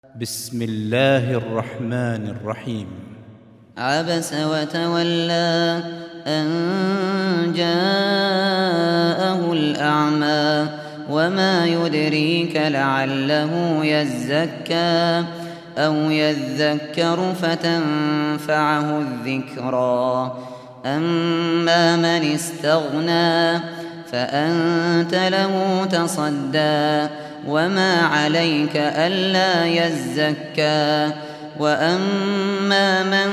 بسم الله الرحمن الرحيم. عبس وتولى أن جاءه الأعمى وما يدريك لعله يزكى أو يذكر فتنفعه الذكرى. أما من استغنى فأنت له تصدى وما عليك ألا يزكى. وأما من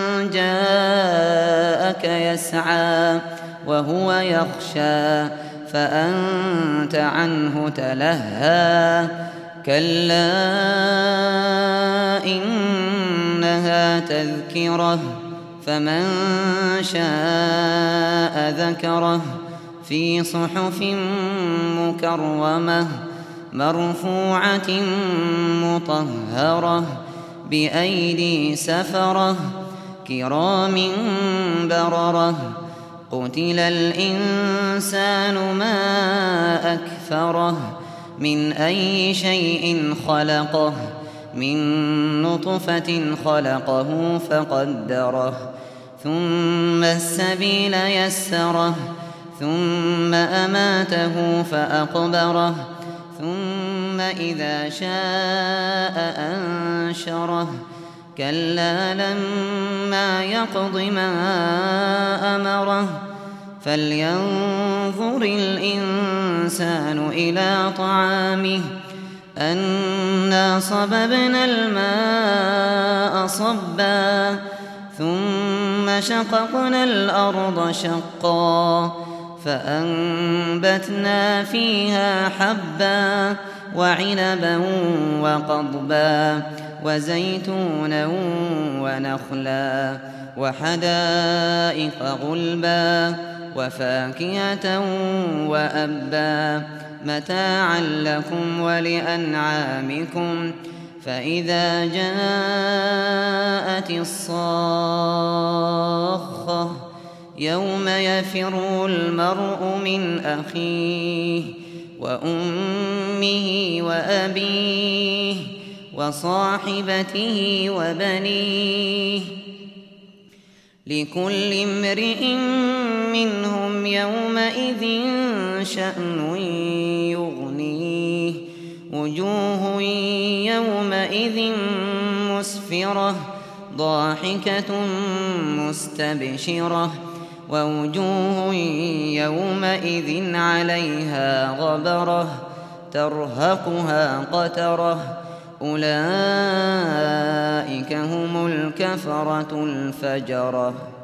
جاءك يسعى وهو يخشى فأنت عنه تلهى. كلا إنها تذكرة فمن شاء ذكره في صحف مكرمة مرفوعة مطهرة بأيدي سفرة كرام بررة. قتل الإنسان ما أكفره من أي شيء خلقه من نطفة خلقه فقدره ثم السبيل يسره ثم أماته فأقبره ثم إذا شاء أنشره. كلا لما يقض ما أمره فلينظر الإنسان إلى طعامه أنا صببنا الماء صبا ثم شققنا الأرض شقا فأنبتنا فيها حبا وعنبا وقضبا وزيتونا ونخلا وحدائق غلبا وفاكهة وأبا متاعا لكم ولأنعامكم. فإذا جاءت الصاخة يوم يفر المرء من أخيه وأمه وأبيه وصاحبته وبنيه لكل امرئ منهم يومئذ شأن يغنيه. وجوه يومئذ مسفرة ضاحكة مستبشرة ووجوه يومئذ عليها غبرة ترهقها قترة. أولئك هم الكفرة الفجرة.